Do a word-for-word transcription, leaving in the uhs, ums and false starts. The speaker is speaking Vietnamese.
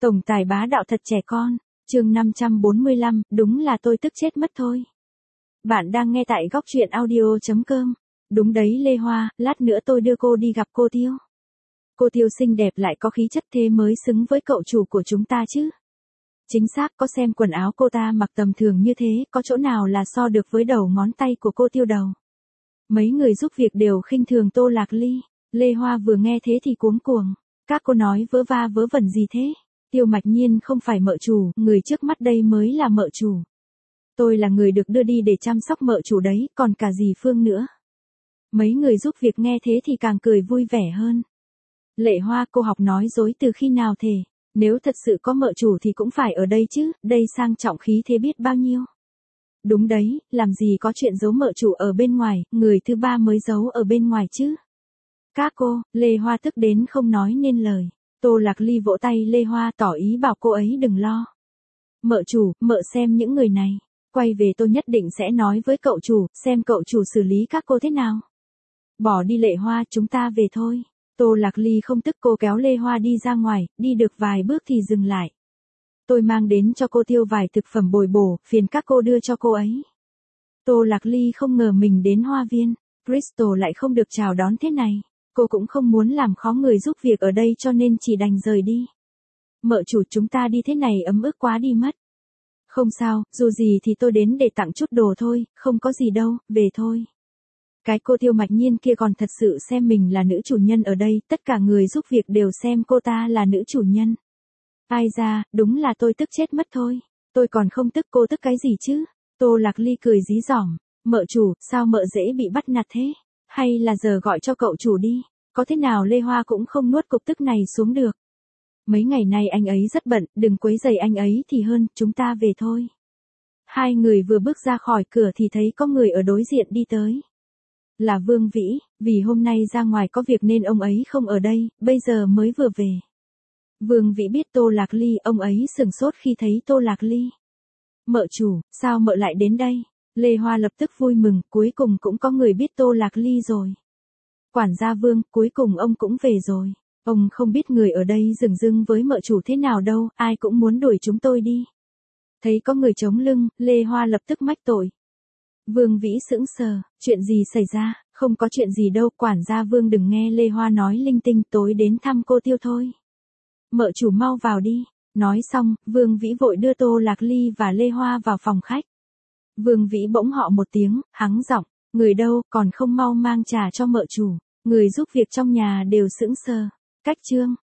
Tổng tài bá đạo thật trẻ con, chương năm trăm bốn mươi lăm, đúng là tôi tức chết mất thôi. Bạn đang nghe tại góc truyện audio chấm com. Đúng đấy Lê Hoa, lát nữa tôi đưa cô đi gặp cô Tiêu. Cô Tiêu xinh đẹp lại có khí chất thế mới xứng với cậu chủ của chúng ta chứ. Chính xác, có xem quần áo cô ta mặc tầm thường như thế, có chỗ nào là so được với đầu ngón tay của cô Tiêu đâu. Mấy người giúp việc đều khinh thường Tô Lạc Ly. Lê Hoa vừa nghe thế thì cuống cuồng. Các cô nói vớ va vớ vẩn gì thế? Tiêu Mạch Nhiên không phải mợ chủ, người trước mắt đây mới là mợ chủ. Tôi là người được đưa đi để chăm sóc mợ chủ đấy, còn cả dì Phương nữa. Mấy người giúp việc nghe thế thì càng cười vui vẻ hơn. Lệ Hoa, cô học nói dối từ khi nào thế? Nếu thật sự có mợ chủ thì cũng phải ở đây chứ, đây sang trọng khí thế biết bao nhiêu. Đúng đấy, làm gì có chuyện giấu mợ chủ ở bên ngoài, người thứ ba mới giấu ở bên ngoài chứ. Các cô, Lê Hoa tức đến không nói nên lời. Tô Lạc Ly vỗ tay Lê Hoa tỏ ý bảo cô ấy đừng lo. Mợ chủ, mợ xem những người này. Quay về tôi nhất định sẽ nói với cậu chủ, xem cậu chủ xử lý các cô thế nào. Bỏ đi Lệ Hoa, chúng ta về thôi. Tô Lạc Ly không tức, cô kéo Lê Hoa đi ra ngoài, đi được vài bước thì dừng lại. Tôi mang đến cho cô Tiêu vài thực phẩm bồi bổ, phiền các cô đưa cho cô ấy. Tô Lạc Ly không ngờ mình đến hoa viên, Crystal lại không được chào đón thế này. Cô cũng không muốn làm khó người giúp việc ở đây cho nên chỉ đành rời đi. Mợ chủ, chúng ta đi thế này ấm ức quá đi mất. Không sao, dù gì thì tôi đến để tặng chút đồ thôi, không có gì đâu, về thôi. Cái cô Tiêu Mạch Nhiên kia còn thật sự xem mình là nữ chủ nhân ở đây, tất cả người giúp việc đều xem cô ta là nữ chủ nhân. Ai ra, đúng là tôi tức chết mất thôi. Tôi còn không tức, cô tức cái gì chứ? Tô Lạc Ly cười dí dỏm. Mợ chủ, sao mợ dễ bị bắt nạt thế? Hay là giờ gọi cho cậu chủ đi? Có thế nào Lê Hoa cũng không nuốt cục tức này xuống được. Mấy ngày nay anh ấy rất bận, đừng quấy rầy anh ấy thì hơn, chúng ta về thôi. Hai người vừa bước ra khỏi cửa thì thấy có người ở đối diện đi tới. Là Vương Vĩ, vì hôm nay ra ngoài có việc nên ông ấy không ở đây, bây giờ mới vừa về. Vương Vĩ biết Tô Lạc Ly, ông ấy sửng sốt khi thấy Tô Lạc Ly. Mợ chủ, sao mợ lại đến đây? Lê Hoa lập tức vui mừng, cuối cùng cũng có người biết Tô Lạc Ly rồi. Quản gia Vương, cuối cùng ông cũng về rồi. Ông không biết người ở đây dửng dưng với mợ chủ thế nào đâu, ai cũng muốn đuổi chúng tôi đi. Thấy có người chống lưng, Lê Hoa lập tức mách tội. Vương Vĩ sững sờ, chuyện gì xảy ra? Không có chuyện gì đâu, quản gia Vương đừng nghe Lê Hoa nói linh tinh, tối đến thăm cô Tiêu thôi. Mợ chủ mau vào đi. Nói xong, Vương Vĩ vội đưa Tô Lạc Ly và Lê Hoa vào phòng khách. Vương Vĩ bỗng họ một tiếng, hắng giọng, người đâu, còn không mau mang trà cho mợ chủ. Người giúp việc trong nhà đều sững sờ. Cách chương,